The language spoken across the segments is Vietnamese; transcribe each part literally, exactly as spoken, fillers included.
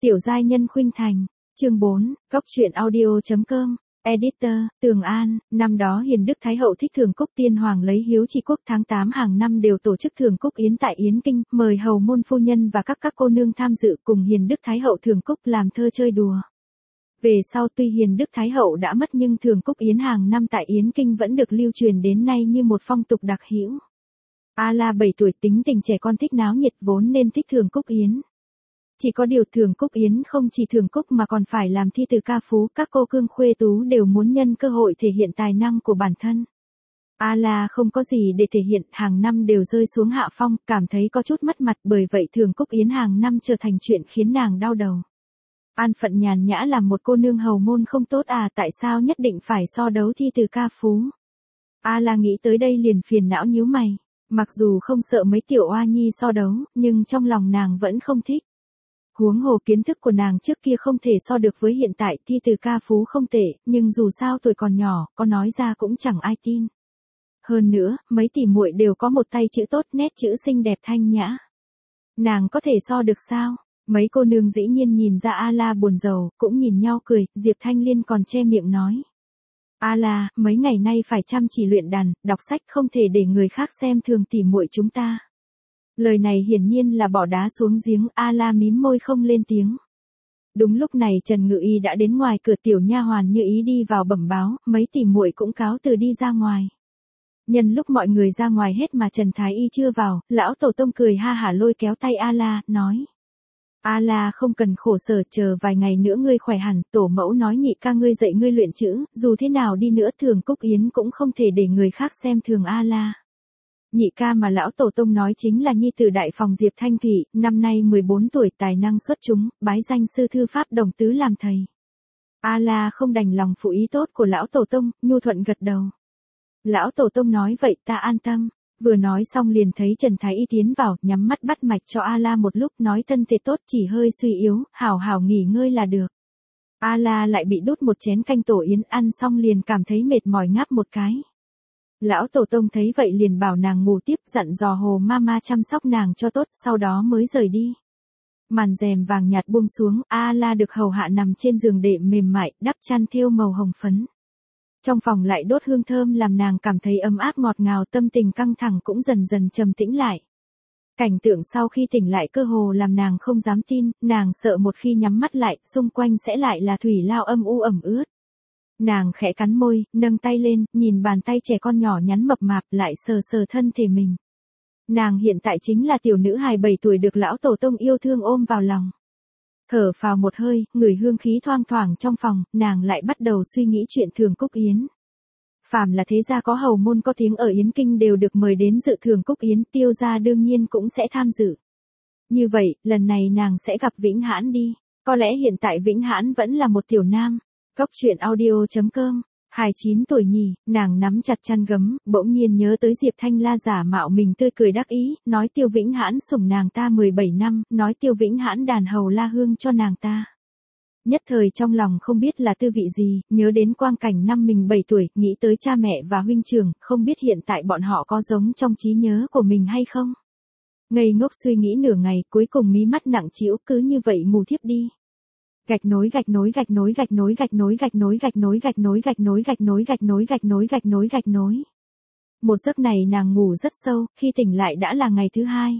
Tiểu giai nhân khuynh thành, chương bốn, góc truyện audio.com, editor, Tường An. Năm đó Hiền Đức Thái Hậu thích Thường Cúc Tiên Hoàng lấy hiếu trị quốc, tháng tám hàng năm đều tổ chức Thường Cúc Yến tại Yến Kinh, mời hầu môn phu nhân và các các cô nương tham dự cùng Hiền Đức Thái Hậu Thường Cúc làm thơ chơi đùa. Về sau tuy Hiền Đức Thái Hậu đã mất nhưng Thường Cúc Yến hàng năm tại Yến Kinh vẫn được lưu truyền đến nay như một phong tục đặc hữu. A La bảy tuổi, tính tình trẻ con, thích náo nhiệt, vốn nên thích Thường Cúc Yến. Chỉ có điều Thường Cúc Yến không chỉ Thường Cúc mà còn phải làm thi từ ca phú, các cô cương khuê tú đều muốn nhân cơ hội thể hiện tài năng của bản thân. A La không có gì để thể hiện, hàng năm đều rơi xuống hạ phong, cảm thấy có chút mất mặt, bởi vậy Thường Cúc Yến hàng năm trở thành chuyện khiến nàng đau đầu. An phận nhàn nhã làm một cô nương hầu môn không tốt à, tại sao nhất định phải so đấu thi từ ca phú? A La nghĩ tới đây liền phiền não nhíu mày, mặc dù không sợ mấy tiểu oa nhi so đấu, nhưng trong lòng nàng vẫn không thích. Huống hồ kiến thức của nàng trước kia không thể so được với hiện tại, thi từ ca phú không tệ, nhưng dù sao tuổi còn nhỏ, có nói ra cũng chẳng ai tin. Hơn nữa, mấy tỷ muội đều có một tay chữ tốt, nét chữ xinh đẹp thanh nhã. Nàng có thể so được sao? Mấy cô nương dĩ nhiên nhìn ra A La buồn rầu, cũng nhìn nhau cười, Diệp Thanh Liên còn che miệng nói. A La, mấy ngày nay phải chăm chỉ luyện đàn, đọc sách, không thể để người khác xem thường tỷ muội chúng ta. Lời này hiển nhiên là bỏ đá xuống giếng, A La mím môi không lên tiếng. Đúng lúc này Trần Ngự Y đã đến ngoài cửa, tiểu nha hoàn Như Ý đi vào bẩm báo, mấy tỷ muội cũng cáo từ đi ra ngoài. Nhân lúc mọi người ra ngoài hết mà Trần Thái Y chưa vào, lão tổ tông cười ha hả lôi kéo tay A La, nói. A La không cần khổ sở, chờ vài ngày nữa ngươi khỏe hẳn, tổ mẫu nói nhị ca ngươi dạy ngươi luyện chữ, dù thế nào đi nữa Thường Cúc Yến cũng không thể để người khác xem thường A La. Nhị ca mà lão tổ tông nói chính là nhi tử đại phòng Diệp Thanh Thủy, năm nay mười bốn tuổi, tài năng xuất chúng, bái danh sư thư pháp đồng tứ làm thầy. A La không đành lòng phụ ý tốt của lão tổ tông, nhu thuận gật đầu. Lão tổ tông nói vậy ta an tâm. Vừa nói xong liền thấy Trần Thái Y tiến vào, nhắm mắt bắt mạch cho A La một lúc, nói thân thể tốt, chỉ hơi suy yếu, hảo hảo nghỉ ngơi là được. A La lại bị đút một chén canh tổ yến, ăn xong liền cảm thấy mệt mỏi ngáp một cái. Lão tổ tông thấy vậy liền bảo nàng ngủ tiếp, dặn dò Hồ Mama chăm sóc nàng cho tốt, sau đó mới rời đi. Màn rèm vàng nhạt buông xuống, A La được hầu hạ nằm trên giường đệm mềm mại, đắp chăn thêu màu hồng phấn. Trong phòng lại đốt hương thơm làm nàng cảm thấy ấm áp ngọt ngào, tâm tình căng thẳng cũng dần dần trầm tĩnh lại. Cảnh tượng sau khi tỉnh lại cơ hồ làm nàng không dám tin, nàng sợ một khi nhắm mắt lại, xung quanh sẽ lại là thủy lao âm u ẩm ướt. Nàng khẽ cắn môi, nâng tay lên, nhìn bàn tay trẻ con nhỏ nhắn mập mạp, lại sờ sờ thân thể mình. Nàng hiện tại chính là tiểu nữ hài bảy tuổi được lão tổ tông yêu thương ôm vào lòng. Thở phào một hơi, ngửi hương khí thoang thoảng trong phòng, nàng lại bắt đầu suy nghĩ chuyện Thường Cúc Yến. Phàm là thế gia có hầu môn có tiếng ở Yến Kinh đều được mời đến dự Thường Cúc Yến, Tiêu gia đương nhiên cũng sẽ tham dự. Như vậy, lần này nàng sẽ gặp Vĩnh Hãn đi. Có lẽ hiện tại Vĩnh Hãn vẫn là một tiểu nam. Góc truyện audio.com, hai mươi chín tuổi nhỉ, nàng nắm chặt chăn gấm, bỗng nhiên nhớ tới Diệp Thanh La giả mạo mình tươi cười đắc ý, nói Tiêu Vĩnh Hãn sủng nàng ta mười bảy năm, nói Tiêu Vĩnh Hãn đàn hầu la hương cho nàng ta. Nhất thời trong lòng không biết là tư vị gì, nhớ đến quang cảnh năm mình bảy tuổi, nghĩ tới cha mẹ và huynh trưởng, không biết hiện tại bọn họ có giống trong trí nhớ của mình hay không. Ngây ngốc suy nghĩ nửa ngày, cuối cùng mí mắt nặng trĩu, cứ như vậy ngủ thiếp đi. Gạch nối gạch nối gạch nối gạch nối gạch nối gạch nối gạch nối gạch nối gạch nối gạch nối gạch nối gạch nối gạch nối gạch nối. Một giấc này nàng ngủ rất sâu, khi tỉnh lại đã là ngày thứ hai.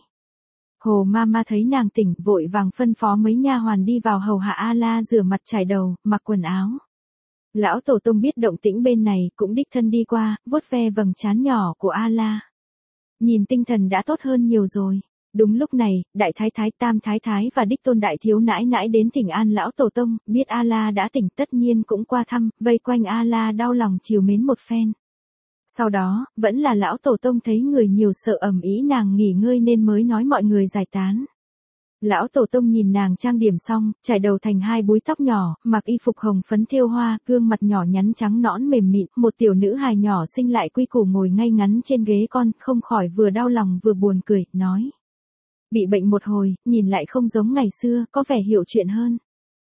Hồ Mama thấy nàng tỉnh, vội vàng phân phó mấy nha hoàn đi vào hầu hạ A La rửa mặt trải đầu, mặc quần áo. Lão tổ tông biết động tĩnh bên này, cũng đích thân đi qua, vuốt ve vầng trán nhỏ của A La. Nhìn tinh thần đã tốt hơn nhiều rồi. Đúng lúc này, đại thái thái, tam thái thái và đích tôn đại thiếu nãi nãi đến thỉnh an lão tổ tông, biết A La đã tỉnh tất nhiên cũng qua thăm, vây quanh A La đau lòng chiều mến một phen. Sau đó, vẫn là lão tổ tông thấy người nhiều sợ ầm ĩ nàng nghỉ ngơi nên mới nói mọi người giải tán. Lão tổ tông nhìn nàng trang điểm xong, trải đầu thành hai búi tóc nhỏ, mặc y phục hồng phấn thêu hoa, gương mặt nhỏ nhắn trắng nõn mềm mịn, một tiểu nữ hài nhỏ xinh lại quy củ ngồi ngay ngắn trên ghế con, không khỏi vừa đau lòng vừa buồn cười, nói. Bị bệnh một hồi, nhìn lại không giống ngày xưa, có vẻ hiểu chuyện hơn.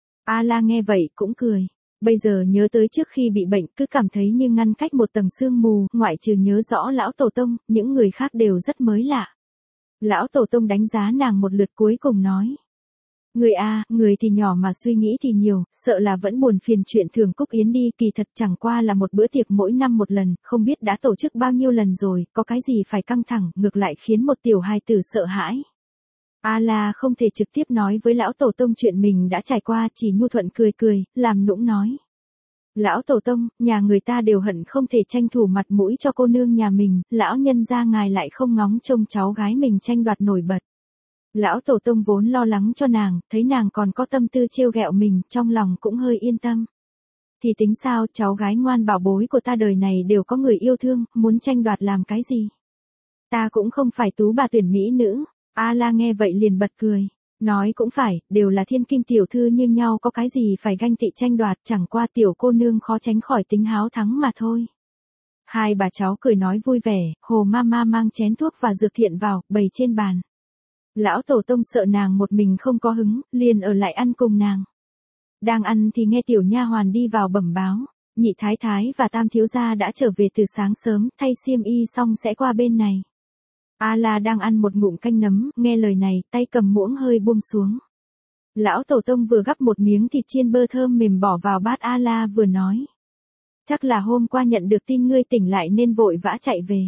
A La nghe vậy cũng cười. Bây giờ nhớ tới trước khi bị bệnh, cứ cảm thấy như ngăn cách một tầng sương mù, ngoại trừ nhớ rõ lão tổ tông, những người khác đều rất mới lạ. Lão tổ tông đánh giá nàng một lượt cuối cùng nói. Người a, người thì nhỏ mà suy nghĩ thì nhiều, sợ là vẫn buồn phiền chuyện Thường Cúc Yến đi, kỳ thật chẳng qua là một bữa tiệc mỗi năm một lần, không biết đã tổ chức bao nhiêu lần rồi, có cái gì phải căng thẳng, ngược lại khiến một tiểu hài tử sợ hãi. A La không thể trực tiếp nói với lão tổ tông chuyện mình đã trải qua, chỉ nhu thuận cười cười, làm nũng nói. Lão tổ tông, nhà người ta đều hận không thể tranh thủ mặt mũi cho cô nương nhà mình, lão nhân gia ngài lại không ngóng trông cháu gái mình tranh đoạt nổi bật. Lão tổ tông vốn lo lắng cho nàng, thấy nàng còn có tâm tư trêu ghẹo mình, trong lòng cũng hơi yên tâm. Thì tính sao, cháu gái ngoan bảo bối của ta đời này đều có người yêu thương, muốn tranh đoạt làm cái gì? Ta cũng không phải tú bà tuyển mỹ nữ. A La nghe vậy liền bật cười. Nói cũng phải, đều là thiên kim tiểu thư như nhau, có cái gì phải ganh tị tranh đoạt, chẳng qua tiểu cô nương khó tránh khỏi tính háo thắng mà thôi. Hai bà cháu cười nói vui vẻ, Hồ Mama mang chén thuốc và dược thiện vào, bày trên bàn. Lão tổ tông sợ nàng một mình không có hứng, liền ở lại ăn cùng nàng. Đang ăn thì nghe tiểu nha hoàn đi vào bẩm báo, nhị thái thái và tam thiếu gia đã trở về từ sáng sớm, thay xiêm y xong sẽ qua bên này. A La đang ăn một ngụm canh nấm, nghe lời này, tay cầm muỗng hơi buông xuống. Lão tổ tông vừa gắp một miếng thịt chiên bơ thơm mềm bỏ vào bát, A La vừa nói. Chắc là hôm qua nhận được tin ngươi tỉnh lại nên vội vã chạy về.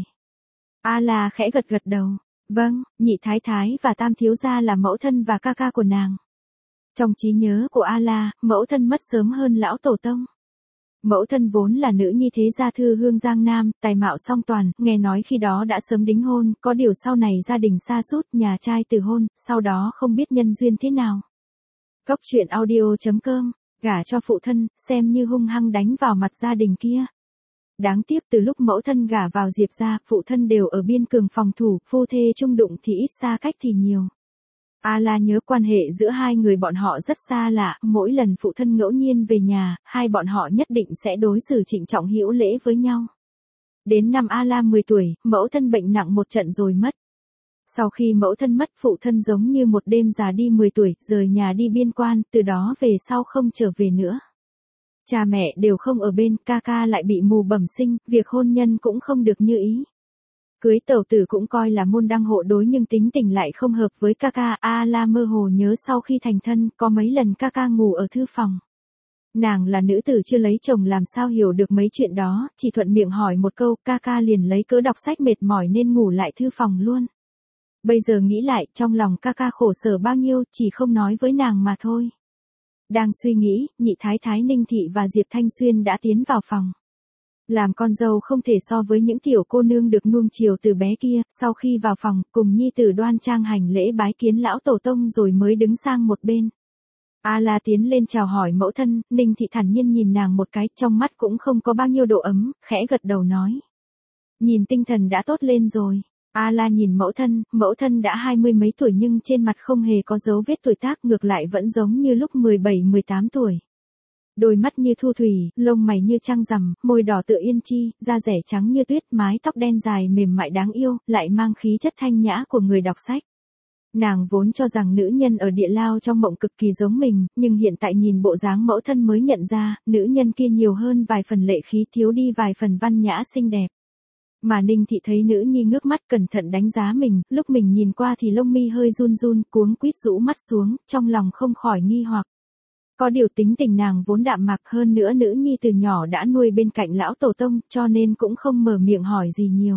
A La khẽ gật gật đầu. Vâng, nhị thái thái và tam thiếu gia là mẫu thân và ca ca của nàng. Trong trí nhớ của A La, mẫu thân mất sớm hơn lão tổ tông. Mẫu thân vốn là nữ nhi thế gia thư hương Giang Nam, tài mạo song toàn, nghe nói khi đó đã sớm đính hôn, có điều sau này gia đình sa sút, nhà trai từ hôn, sau đó không biết nhân duyên thế nào. Cốc truyện audio chấm com, gả cho phụ thân, xem như hung hăng đánh vào mặt gia đình kia. Đáng tiếc từ lúc mẫu thân gả vào Diệp gia, phụ thân đều ở biên cường phòng thủ, phu thê chung đụng thì ít, xa cách thì nhiều. A La nhớ quan hệ giữa hai người bọn họ rất xa lạ, mỗi lần phụ thân ngẫu nhiên về nhà, hai bọn họ nhất định sẽ đối xử trịnh trọng hữu lễ với nhau. Đến năm A La mười tuổi, mẫu thân bệnh nặng một trận rồi mất. Sau khi mẫu thân mất, phụ thân giống như một đêm già đi mười tuổi, rời nhà đi biên quan, từ đó về sau không trở về nữa. Cha mẹ đều không ở bên, ca ca lại bị mù bẩm sinh, việc hôn nhân cũng không được như ý. Cưới tẩu tử cũng coi là môn đăng hộ đối nhưng tính tình lại không hợp với ca ca. A La mơ hồ nhớ sau khi thành thân, có mấy lần ca ca ngủ ở thư phòng. Nàng là nữ tử chưa lấy chồng làm sao hiểu được mấy chuyện đó, chỉ thuận miệng hỏi một câu, ca ca liền lấy cớ đọc sách mệt mỏi nên ngủ lại thư phòng luôn. Bây giờ nghĩ lại, trong lòng ca ca khổ sở bao nhiêu, chỉ không nói với nàng mà thôi. Đang suy nghĩ, nhị thái thái Ninh Thị và Diệp Thanh Xuyên đã tiến vào phòng. Làm con dâu không thể so với những tiểu cô nương được nuông chiều từ bé kia, sau khi vào phòng, cùng nhi tử đoan trang hành lễ bái kiến lão tổ tông rồi mới đứng sang một bên. A La tiến lên chào hỏi mẫu thân, Ninh Thị thản nhiên nhìn nàng một cái, trong mắt cũng không có bao nhiêu độ ấm, khẽ gật đầu nói. Nhìn tinh thần đã tốt lên rồi. A La nhìn mẫu thân, mẫu thân đã hai mươi mấy tuổi nhưng trên mặt không hề có dấu vết tuổi tác, ngược lại vẫn giống như lúc mười bảy mười tám tuổi. Đôi mắt như thu thủy, lông mày như trăng rằm, môi đỏ tựa yên chi, da rẻ trắng như tuyết, mái tóc đen dài mềm mại đáng yêu, lại mang khí chất thanh nhã của người đọc sách. Nàng vốn cho rằng nữ nhân ở địa lao trong mộng cực kỳ giống mình, nhưng hiện tại nhìn bộ dáng mẫu thân mới nhận ra, nữ nhân kia nhiều hơn vài phần lệ khí, thiếu đi vài phần văn nhã xinh đẹp. Mà Ninh Thị thấy nữ nhi ngước mắt cẩn thận đánh giá mình, lúc mình nhìn qua thì lông mi hơi run run, cuống quýt rũ mắt xuống, trong lòng không khỏi nghi hoặc. Có điều tính tình nàng vốn đạm mạc, hơn nữa nữ nhi từ nhỏ đã nuôi bên cạnh lão tổ tông, cho nên cũng không mở miệng hỏi gì nhiều.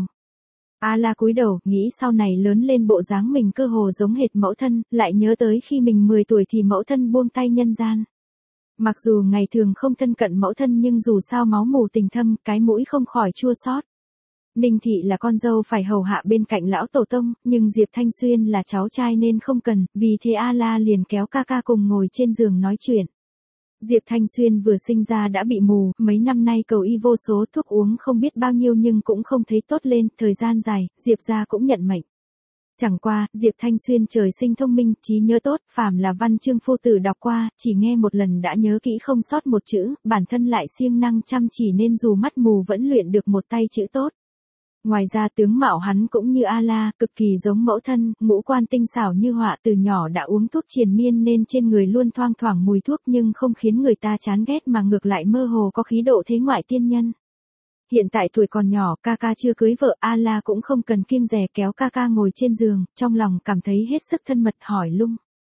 A La cúi đầu, nghĩ sau này lớn lên bộ dáng mình cơ hồ giống hệt mẫu thân, lại nhớ tới khi mình mười tuổi thì mẫu thân buông tay nhân gian. Mặc dù ngày thường không thân cận mẫu thân nhưng dù sao máu mù tình thâm, cái mũi không khỏi chua xót. Ninh Thị là con dâu phải hầu hạ bên cạnh lão tổ tông, nhưng Diệp Thanh Xuyên là cháu trai nên không cần, vì thế A La liền kéo ca ca cùng ngồi trên giường nói chuyện. Diệp Thanh Xuyên vừa sinh ra đã bị mù, mấy năm nay cầu y vô số, thuốc uống không biết bao nhiêu nhưng cũng không thấy tốt lên, thời gian dài, Diệp gia cũng nhận mệnh. Chẳng qua, Diệp Thanh Xuyên trời sinh thông minh, trí nhớ tốt, phàm là văn chương phu tử đọc qua, chỉ nghe một lần đã nhớ kỹ không sót một chữ, bản thân lại siêng năng chăm chỉ nên dù mắt mù vẫn luyện được một tay chữ tốt. Ngoài ra tướng mạo hắn cũng như A La, cực kỳ giống mẫu thân, ngũ quan tinh xảo như họa, từ nhỏ đã uống thuốc triền miên nên trên người luôn thoang thoảng mùi thuốc nhưng không khiến người ta chán ghét mà ngược lại mơ hồ có khí độ thế ngoại tiên nhân. Hiện tại tuổi còn nhỏ, ca ca chưa cưới vợ, A La cũng không cần kiêng dè kéo ca ca ngồi trên giường, trong lòng cảm thấy hết sức thân mật hỏi lung.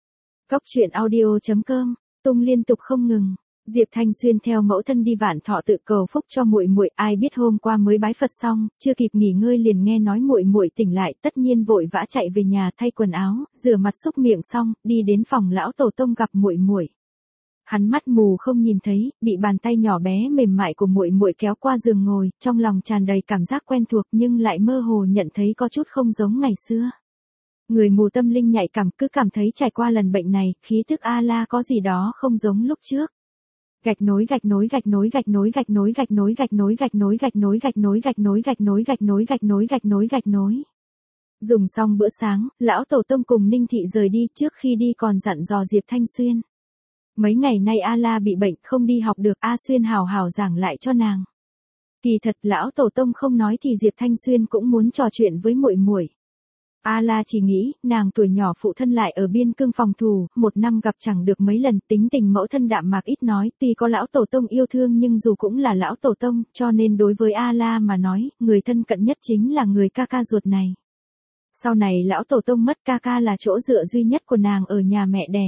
Cốc truyện audio chấm com, tung liên tục không ngừng. Diệp Thanh Xuyên theo mẫu thân đi Vạn Thọ tự cầu phúc cho muội muội, ai biết hôm qua mới bái Phật xong, chưa kịp nghỉ ngơi liền nghe nói muội muội tỉnh lại, tất nhiên vội vã chạy về nhà thay quần áo, rửa mặt xúc miệng xong, đi đến phòng lão tổ tông gặp muội muội. Hắn mắt mù không nhìn thấy, bị bàn tay nhỏ bé mềm mại của muội muội kéo qua giường ngồi, trong lòng tràn đầy cảm giác quen thuộc nhưng lại mơ hồ nhận thấy có chút không giống ngày xưa. Người mù tâm linh nhạy cảm cứ cảm thấy trải qua lần bệnh này, khí tức A-la có gì đó không giống lúc trước. Gạch nối gạch nối gạch nối gạch nối gạch nối gạch nối gạch nối gạch nối gạch nối gạch nối gạch nối gạch nối gạch nối gạch nối gạch nối gạch nối. Dùng xong bữa sáng, lão tổ tông cùng Ninh Thị rời đi, trước khi đi còn dặn dò Diệp Thanh Xuyên. Mấy ngày nay A-la bị bệnh không đi học được, A Xuyên hào hào giảng lại cho nàng. Kỳ thật lão tổ tông không nói thì Diệp Thanh Xuyên cũng muốn trò chuyện với muội muội. A-la chỉ nghĩ, nàng tuổi nhỏ phụ thân lại ở biên cương phòng thù, một năm gặp chẳng được mấy lần, tính tình mẫu thân đạm mạc ít nói, tuy có lão tổ tông yêu thương nhưng dù cũng là lão tổ tông, cho nên đối với A-la mà nói, người thân cận nhất chính là người ca ca ruột này. Sau này lão tổ tông mất, ca ca là chỗ dựa duy nhất của nàng ở nhà mẹ đẻ.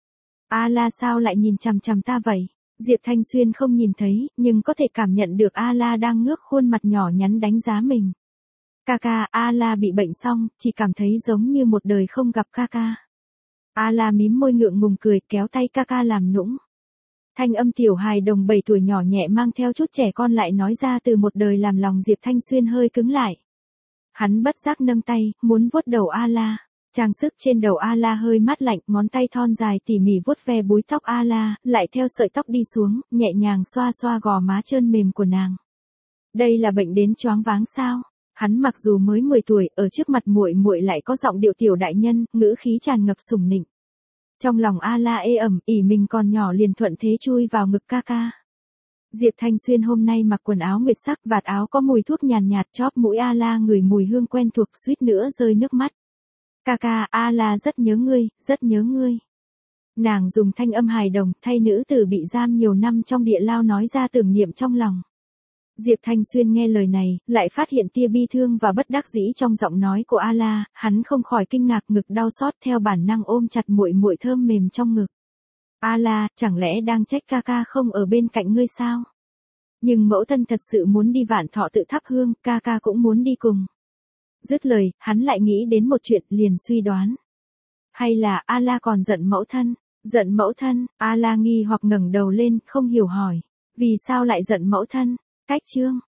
A-la sao lại nhìn chằm chằm ta vậy? Diệp Thanh Xuyên không nhìn thấy, nhưng có thể cảm nhận được A-la đang ngước khuôn mặt nhỏ nhắn đánh giá mình. Ca ca, A-la bị bệnh xong, chỉ cảm thấy giống như một đời không gặp ca ca. A-la mím môi ngượng ngùng cười, kéo tay ca ca làm nũng. Thanh âm tiểu hài đồng bảy tuổi nhỏ nhẹ mang theo chút trẻ con lại nói ra từ một đời làm lòng Diệp Thanh Xuyên hơi cứng lại. Hắn bất giác nâng tay, muốn vuốt đầu A-la. Trang sức trên đầu A-la hơi mát lạnh, ngón tay thon dài tỉ mỉ vuốt ve búi tóc A-la, lại theo sợi tóc đi xuống, nhẹ nhàng xoa xoa gò má trơn mềm của nàng. Đây là bệnh đến choáng váng sao? Hắn mặc dù mới mười tuổi, ở trước mặt muội muội lại có giọng điệu tiểu đại nhân, ngữ khí tràn ngập sủng nịnh. Trong lòng A-la ê ẩm, ỉ mình còn nhỏ liền thuận thế chui vào ngực ca ca. Diệp Thanh Xuyên hôm nay mặc quần áo nguyệt sắc, vạt áo có mùi thuốc nhàn nhạt, chóp mũi A-la ngửi mùi hương quen thuộc, suýt nữa rơi nước mắt. Ca ca, A-la rất nhớ ngươi, rất nhớ ngươi. Nàng dùng thanh âm hài đồng, thay nữ tử bị giam nhiều năm trong địa lao nói ra tưởng niệm trong lòng. Diệp Thanh Xuyên nghe lời này, lại phát hiện tia bi thương và bất đắc dĩ trong giọng nói của A-la, hắn không khỏi kinh ngạc, ngực đau xót, theo bản năng ôm chặt muội muội thơm mềm trong ngực. A-la, chẳng lẽ đang trách ca ca không ở bên cạnh ngươi sao? Nhưng mẫu thân thật sự muốn đi Vạn Thọ tự thắp hương, ca ca cũng muốn đi cùng. Dứt lời, hắn lại nghĩ đến một chuyện, liền suy đoán. Hay là A-la còn giận mẫu thân? Giận mẫu thân? A-la nghi hoặc ngẩng đầu lên, không hiểu hỏi. Vì sao lại giận mẫu thân? Cách chương.